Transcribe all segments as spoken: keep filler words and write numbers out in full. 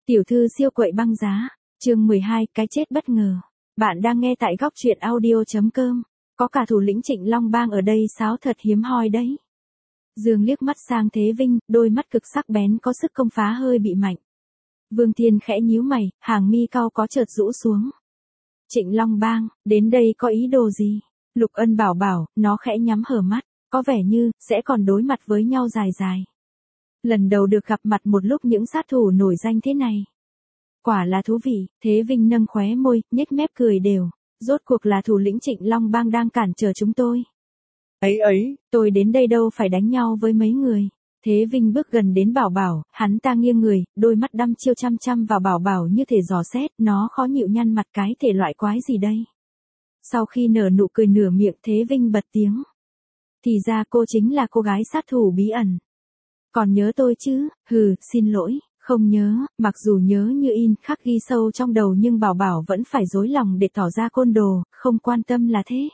Tiểu thư siêu quậy băng giá, chương mười hai, cái chết bất ngờ. Bạn đang nghe tại góc truyện audio chấm com, có cả thủ lĩnh Trịnh Long Bang ở đây sáo thật hiếm hoi đấy. Dương liếc mắt sang Thế Vinh, đôi mắt cực sắc bén có sức công phá hơi bị mạnh. Vương Thiên khẽ nhíu mày, hàng mi cau có chợt rũ xuống. Trịnh Long Bang, đến đây có ý đồ gì? Lục Ân bảo bảo, nó khẽ nhắm hờ mắt, có vẻ như, sẽ còn đối mặt với nhau dài dài. Lần đầu được gặp mặt một lúc những sát thủ nổi danh thế này. Quả là thú vị, Thế Vinh nâng khóe môi, nhếch mép cười đều. Rốt cuộc là thủ lĩnh Trịnh Long Bang đang cản trở chúng tôi. Ấy ấy, tôi đến đây đâu phải đánh nhau với mấy người. Thế Vinh bước gần đến Bảo Bảo, hắn ta nghiêng người, đôi mắt đăm chiêu chăm chăm vào Bảo Bảo như thể dò xét, nó khó nhịu nhăn mặt cái thể loại quái gì đây. Sau khi nở nụ cười nửa miệng Thế Vinh bật tiếng. Thì ra cô chính là cô gái sát thủ bí ẩn. Còn nhớ tôi chứ, hừ, xin lỗi, không nhớ, mặc dù nhớ như in khắc ghi sâu trong đầu nhưng Bảo Bảo vẫn phải dối lòng để tỏ ra côn đồ, không quan tâm là thế.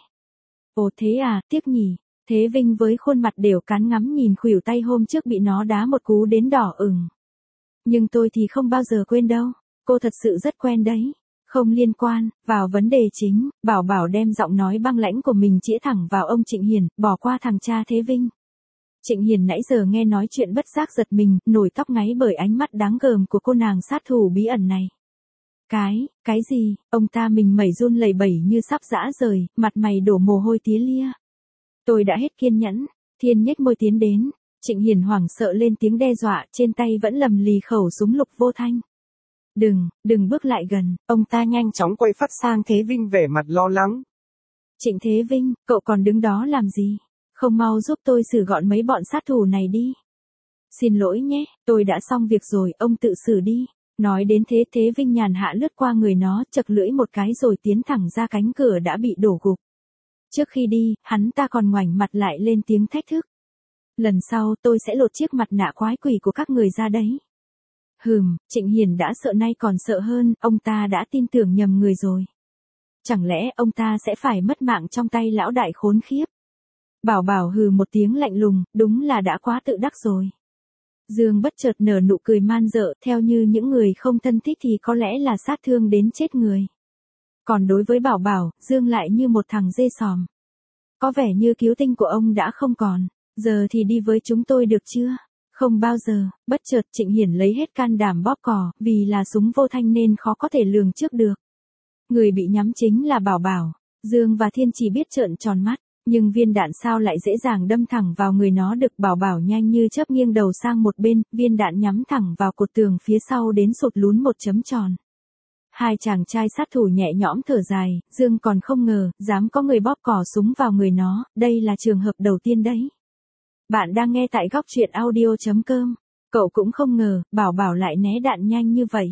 Ồ thế à, tiếc nhỉ. Thế Vinh với khuôn mặt đều cán ngắm nhìn khuỷu tay hôm trước bị nó đá một cú đến đỏ ửng. Nhưng tôi thì không bao giờ quên đâu, cô thật sự rất quen đấy. Không liên quan, vào vấn đề chính, Bảo Bảo đem giọng nói băng lãnh của mình chĩa thẳng vào ông Trịnh Hiền, bỏ qua thằng cha Thế Vinh. Trịnh Hiền nãy giờ nghe nói chuyện bất giác giật mình, nổi tóc ngáy bởi ánh mắt đáng gờm của cô nàng sát thủ bí ẩn này. Cái, cái gì, ông ta mình mẩy run lẩy bẩy như sắp giã rời, mặt mày đổ mồ hôi tía lia. Tôi đã hết kiên nhẫn, Thiên nhếch môi tiến đến, Trịnh Hiền hoảng sợ lên tiếng đe dọa, trên tay vẫn lầm lì khẩu súng lục vô thanh. Đừng, đừng bước lại gần, ông ta nhanh chóng quay phát sang Thế Vinh vẻ mặt lo lắng. Trịnh Thế Vinh, cậu còn đứng đó làm gì? Không mau giúp tôi xử gọn mấy bọn sát thủ này đi. Xin lỗi nhé, tôi đã xong việc rồi, ông tự xử đi. Nói đến thế Thế Vinh nhàn hạ lướt qua người nó, chật lưỡi một cái rồi tiến thẳng ra cánh cửa đã bị đổ gục. Trước khi đi, hắn ta còn ngoảnh mặt lại lên tiếng thách thức. Lần sau tôi sẽ lột chiếc mặt nạ quái quỷ của các người ra đấy. Hừm, Trịnh Hiền đã sợ nay còn sợ hơn, ông ta đã tin tưởng nhầm người rồi. Chẳng lẽ ông ta sẽ phải mất mạng trong tay lão đại khốn khiếp? Bảo Bảo hừ một tiếng lạnh lùng, đúng là đã quá tự đắc rồi. Dương bất chợt nở nụ cười man dợ, theo như những người không thân thích thì có lẽ là sát thương đến chết người. Còn đối với Bảo Bảo, Dương lại như một thằng dê sòm. Có vẻ như cứu tinh của ông đã không còn, giờ thì đi với chúng tôi được chưa? Không bao giờ. Bất chợt Trịnh Hiển lấy hết can đảm bóp cò, vì là súng vô thanh nên khó có thể lường trước được. Người bị nhắm chính là Bảo Bảo. Dương và Thiên chỉ biết trợn tròn mắt, nhưng viên đạn sao lại dễ dàng đâm thẳng vào người nó được. Bảo Bảo nhanh như chớp nghiêng đầu sang một bên, viên đạn nhắm thẳng vào cột tường phía sau đến sụt lún một chấm tròn. Hai chàng trai sát thủ nhẹ nhõm thở dài, Dương còn không ngờ, dám có người bóp cò súng vào người nó, đây là trường hợp đầu tiên đấy. Bạn đang nghe tại góc truyện audio chấm com, cậu cũng không ngờ, Bảo Bảo lại né đạn nhanh như vậy.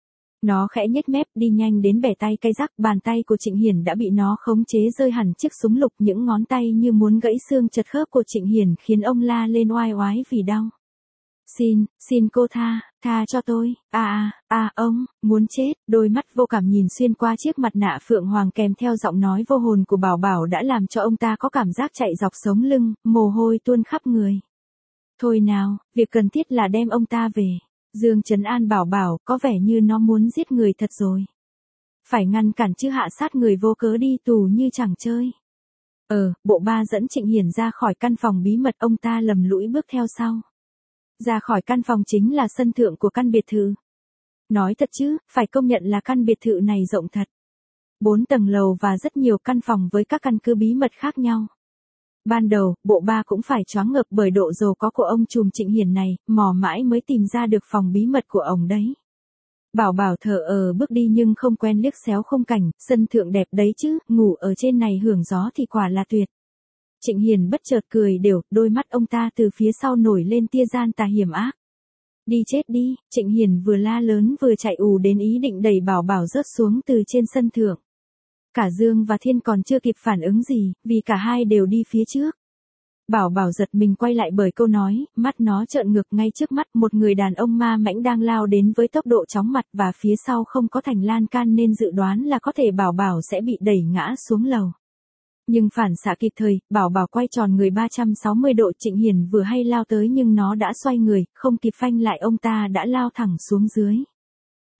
Nó khẽ nhếch mép đi nhanh đến bẻ tay cây rắc, bàn tay của Trịnh Hiền đã bị nó khống chế rơi hẳn chiếc súng lục, những ngón tay như muốn gãy xương chật khớp của Trịnh Hiền khiến ông la lên oai oái vì đau. Xin, xin cô tha, tha cho tôi, à à, à ông, muốn chết, đôi mắt vô cảm nhìn xuyên qua chiếc mặt nạ phượng hoàng kèm theo giọng nói vô hồn của Bảo Bảo đã làm cho ông ta có cảm giác chạy dọc sống lưng, mồ hôi tuôn khắp người. Thôi nào, việc cần thiết là đem ông ta về. Dương trấn an Bảo Bảo, có vẻ như nó muốn giết người thật rồi. Phải ngăn cản chứ hạ sát người vô cớ đi tù như chẳng chơi. Ờ, bộ ba dẫn Trịnh Hiển ra khỏi căn phòng bí mật, ông ta lầm lũi bước theo sau. Ra khỏi căn phòng chính là sân thượng của căn biệt thự. Nói thật chứ, phải công nhận là căn biệt thự này rộng thật. Bốn tầng lầu và rất nhiều căn phòng với các căn cứ bí mật khác nhau. Ban đầu, bộ ba cũng phải choáng ngợp bởi độ giàu có của ông trùm Trịnh Hiển này, mò mãi mới tìm ra được phòng bí mật của ông đấy. Bảo Bảo thở ờ bước đi nhưng không quen liếc xéo khung cảnh, sân thượng đẹp đấy chứ, ngủ ở trên này hưởng gió thì quả là tuyệt. Trịnh Hiền bất chợt cười đều, đôi mắt ông ta từ phía sau nổi lên tia gian tà hiểm ác. Đi chết đi, Trịnh Hiền vừa la lớn vừa chạy ù đến ý định đẩy Bảo Bảo rớt xuống từ trên sân thượng. Cả Dương và Thiên còn chưa kịp phản ứng gì, vì cả hai đều đi phía trước. Bảo Bảo giật mình quay lại bởi câu nói, mắt nó trợn ngược ngay trước mắt một người đàn ông ma mãnh đang lao đến với tốc độ chóng mặt và phía sau không có thành lan can nên dự đoán là có thể Bảo Bảo sẽ bị đẩy ngã xuống lầu. Nhưng phản xạ kịp thời, Bảo Bảo quay tròn người ba trăm sáu mươi độ, Trịnh Hiền vừa hay lao tới nhưng nó đã xoay người, không kịp phanh lại ông ta đã lao thẳng xuống dưới.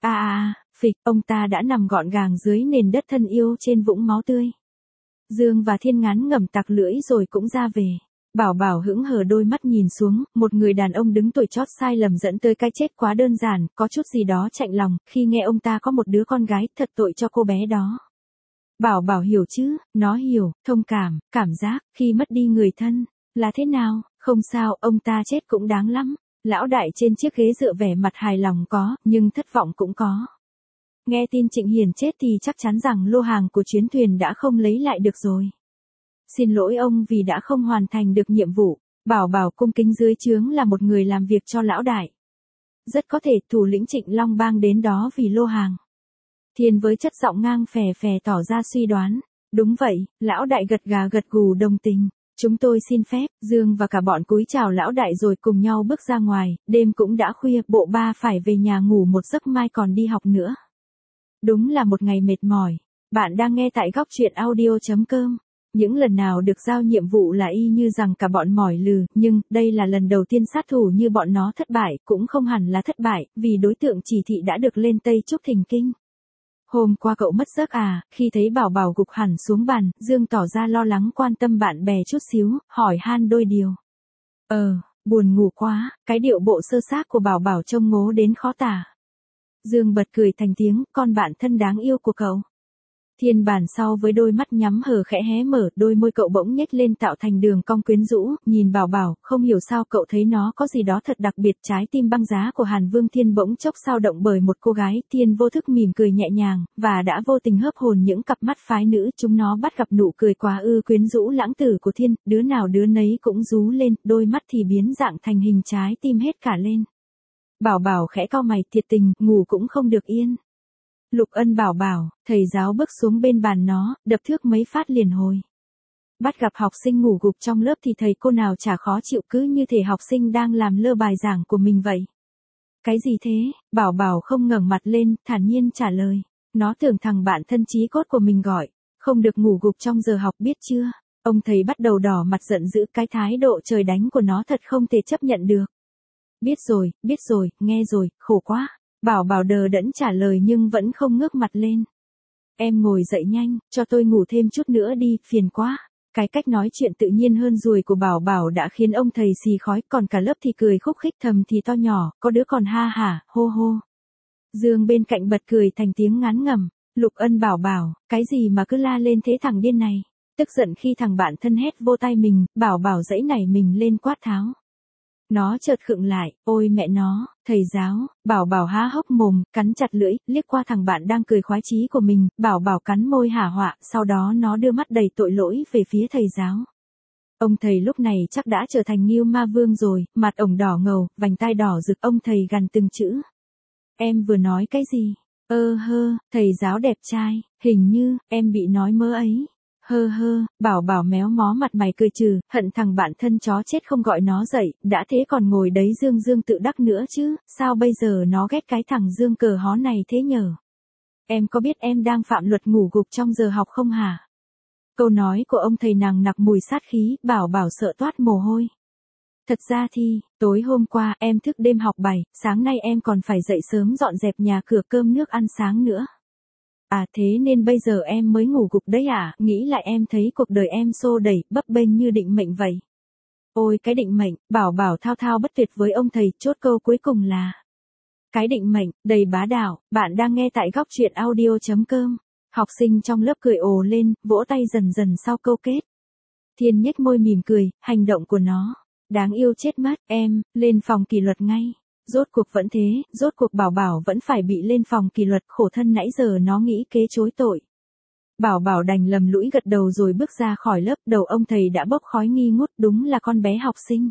À à à, phịch, ông ta đã nằm gọn gàng dưới nền đất thân yêu trên vũng máu tươi. Dương và Thiên ngán ngẩm tặc lưỡi rồi cũng ra về. Bảo Bảo hững hờ đôi mắt nhìn xuống, một người đàn ông đứng tuổi chót sai lầm dẫn tới cái chết quá đơn giản, có chút gì đó chạnh lòng, khi nghe ông ta có một đứa con gái, thật tội cho cô bé đó. Bảo Bảo hiểu chứ, nó hiểu, thông cảm, cảm giác, khi mất đi người thân, là thế nào, không sao, ông ta chết cũng đáng lắm. Lão đại trên chiếc ghế dựa vẻ mặt hài lòng có, nhưng thất vọng cũng có. Nghe tin Trịnh Hiền chết thì chắc chắn rằng lô hàng của chuyến thuyền đã không lấy lại được rồi. Xin lỗi ông vì đã không hoàn thành được nhiệm vụ. Bảo Bảo cung kính dưới trướng là một người làm việc cho lão đại. Rất có thể thủ lĩnh Trịnh Long Bang đến đó vì lô hàng. Thiên với chất giọng ngang phè phè tỏ ra suy đoán. Đúng vậy, lão đại gật gà gật gù đồng tình. Chúng tôi xin phép, Dương và cả bọn cúi chào lão đại rồi cùng nhau bước ra ngoài, đêm cũng đã khuya, bộ ba phải về nhà ngủ một giấc mai còn đi học nữa. Đúng là một ngày mệt mỏi. Bạn đang nghe tại góc truyện audio chấm com. Những lần nào được giao nhiệm vụ là y như rằng cả bọn mỏi lừ, nhưng đây là lần đầu tiên sát thủ như bọn nó thất bại, cũng không hẳn là thất bại, vì đối tượng chỉ thị đã được lên Tây Trúc Thình Kinh. Hôm qua cậu mất giấc à, khi thấy Bảo Bảo gục hẳn xuống bàn, Dương tỏ ra lo lắng quan tâm bạn bè chút xíu, hỏi han đôi điều. Ờ, buồn ngủ quá, cái điệu bộ sơ xác của Bảo Bảo trông ngố đến khó tả. Dương bật cười thành tiếng, con bạn thân đáng yêu của cậu. Thiên bàn sau với đôi mắt nhắm hờ khẽ hé mở, đôi môi cậu bỗng nhếch lên tạo thành đường cong quyến rũ, nhìn Bảo Bảo, không hiểu sao cậu thấy nó có gì đó thật đặc biệt. Trái tim băng giá của Hàn Vương Thiên bỗng chốc sao động bởi một cô gái. Thiên vô thức mỉm cười nhẹ nhàng, và đã vô tình hớp hồn những cặp mắt phái nữ, chúng nó bắt gặp nụ cười quá ư quyến rũ lãng tử của Thiên, đứa nào đứa nấy cũng rú lên, đôi mắt thì biến dạng thành hình trái tim hết cả lên. Bảo Bảo khẽ cau mày, thiệt tình, ngủ cũng không được yên. Lục Ân bảo bảo, thầy giáo bước xuống bên bàn nó, đập thước mấy phát liền hồi. Bắt gặp học sinh ngủ gục trong lớp thì thầy cô nào chả khó chịu, cứ như thể học sinh đang làm lơ bài giảng của mình vậy. Cái gì thế? Bảo Bảo không ngẩng mặt lên, thản nhiên trả lời. Nó tưởng thằng bạn thân chí cốt của mình gọi. Không được ngủ gục trong giờ học biết chưa? Ông thầy bắt đầu đỏ mặt giận dữ, cái thái độ trời đánh của nó thật không thể chấp nhận được. Biết rồi, biết rồi, nghe rồi, khổ quá. Bảo Bảo đờ đẫn trả lời nhưng vẫn không ngước mặt lên. Em ngồi dậy nhanh, cho tôi ngủ thêm chút nữa đi, phiền quá. Cái cách nói chuyện tự nhiên hơn ruồi của Bảo Bảo đã khiến ông thầy xì khói, còn cả lớp thì cười khúc khích, thầm thì to nhỏ, có đứa còn ha hả, hô hô. Dương bên cạnh bật cười thành tiếng ngán ngẩm. Lục Ân bảo Bảo, cái gì mà cứ la lên thế thằng điên này. Tức giận khi thằng bạn thân hét vô tai mình, Bảo Bảo dãy nảy mình lên quát tháo. Nó chợt khựng lại, ôi mẹ nó, thầy giáo. Bảo Bảo há hốc mồm, cắn chặt lưỡi, liếc qua thằng bạn đang cười khoái chí của mình. Bảo Bảo cắn môi hả họa, sau đó nó đưa mắt đầy tội lỗi về phía thầy giáo. Ông thầy lúc này chắc đã trở thành Ngưu Ma Vương rồi, mặt ổng đỏ ngầu, vành tai đỏ rực. Ông thầy gằn từng chữ. Em vừa nói cái gì? Ơ hơ, thầy giáo đẹp trai, hình như em bị nói mớ ấy. Hơ hơ, Bảo Bảo méo mó mặt mày cười trừ, hận thằng bạn thân chó chết không gọi nó dậy, đã thế còn ngồi đấy dương dương tự đắc nữa chứ, sao bây giờ nó ghét cái thằng dương cờ hó này thế nhở? Em có biết em đang phạm luật ngủ gục trong giờ học không hả? Câu nói của ông thầy nằng nặc mùi sát khí, Bảo Bảo sợ toát mồ hôi. Thật ra thì, tối hôm qua em thức đêm học bài, sáng nay em còn phải dậy sớm dọn dẹp nhà cửa cơm nước ăn sáng nữa. À thế nên bây giờ em mới ngủ gục đấy à, nghĩ lại em thấy cuộc đời em xô đẩy, bấp bênh như định mệnh vậy. Ôi cái định mệnh, Bảo Bảo thao thao bất tuyệt với ông thầy, chốt câu cuối cùng là. Cái định mệnh, đầy bá đạo, bạn đang nghe tại góc truyện audio chấm com. Học sinh trong lớp cười ồ lên, vỗ tay dần dần sau câu kết. Thiên nhếch môi mỉm cười, hành động của nó. Đáng yêu chết mất, em, lên phòng kỷ luật ngay. Rốt cuộc vẫn thế, rốt cuộc Bảo Bảo vẫn phải bị lên phòng kỷ luật, khổ thân nãy giờ nó nghĩ kế chối tội. Bảo Bảo đành lầm lũi gật đầu rồi bước ra khỏi lớp, đầu ông thầy đã bốc khói nghi ngút, đúng là con bé học sinh.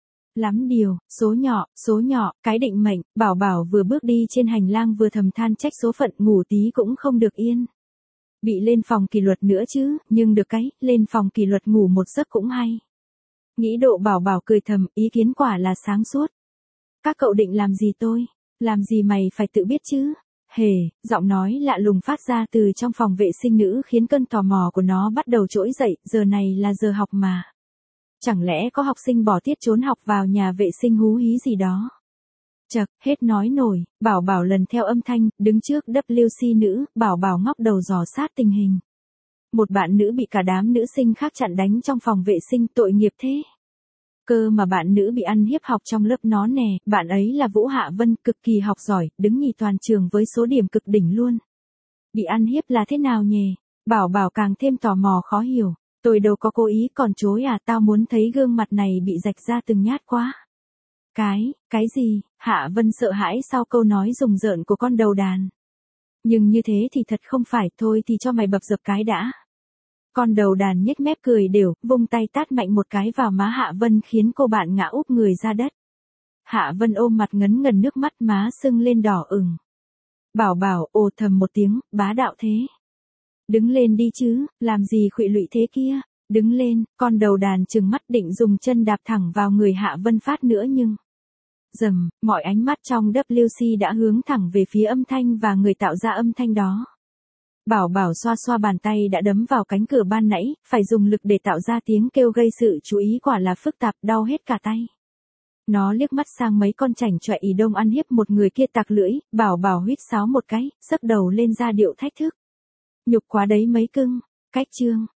Lắm điều, số nhỏ, số nhỏ, cái định mệnh. Bảo Bảo vừa bước đi trên hành lang vừa thầm than trách số phận, ngủ tí cũng không được yên. Bị lên phòng kỷ luật nữa chứ, nhưng được cái, lên phòng kỷ luật ngủ một giấc cũng hay. Nghĩ độ Bảo Bảo cười thầm, ý kiến quả là sáng suốt. Các cậu định làm gì tôi? Làm gì mày phải tự biết chứ? Hề, giọng nói lạ lùng phát ra từ trong phòng vệ sinh nữ khiến cơn tò mò của nó bắt đầu trỗi dậy, giờ này là giờ học mà. Chẳng lẽ có học sinh bỏ tiết trốn học vào nhà vệ sinh hú hí gì đó? Chậc, hết nói nổi, Bảo Bảo lần theo âm thanh, đứng trước W C nữ, Bảo Bảo ngóc đầu dò sát tình hình. Một bạn nữ bị cả đám nữ sinh khác chặn đánh trong phòng vệ sinh, tội nghiệp thế. Cơ mà bạn nữ bị ăn hiếp học trong lớp nó nè, bạn ấy là Vũ Hạ Vân, cực kỳ học giỏi, đứng nhì toàn trường với số điểm cực đỉnh luôn. Bị ăn hiếp là thế nào nhỉ? Bảo Bảo càng thêm tò mò khó hiểu. Tôi đâu có cố ý còn chối à, tao muốn thấy gương mặt này bị rạch ra từng nhát quá. Cái, cái gì? Hạ Vân sợ hãi sau câu nói rùng rợn của con đầu đàn. Nhưng như thế thì thật không phải, thôi thì cho mày bập dập cái đã. Con đầu đàn nhếch mép cười đều, vung tay tát mạnh một cái vào má Hạ Vân khiến cô bạn ngã úp người ra đất. Hạ Vân ôm mặt ngấn ngần nước mắt, má sưng lên đỏ ửng. Bảo Bảo ồ thầm một tiếng, bá đạo thế. Đứng lên đi chứ, làm gì khuỵu lụy thế kia. Đứng lên, con đầu đàn trừng mắt định dùng chân đạp thẳng vào người Hạ Vân phát nữa nhưng... Dầm, mọi ánh mắt trong W C đã hướng thẳng về phía âm thanh và người tạo ra âm thanh đó. Bảo Bảo xoa xoa bàn tay đã đấm vào cánh cửa ban nãy, phải dùng lực để tạo ra tiếng kêu gây sự chú ý, quả là phức tạp, đau hết cả tay. Nó liếc mắt sang mấy con chảnh chọe ý đông ăn hiếp một người kia tạc lưỡi, Bảo Bảo huýt sáo một cái, xấc đầu lên ra điệu thách thức. Nhục quá đấy mấy cưng, cách chương.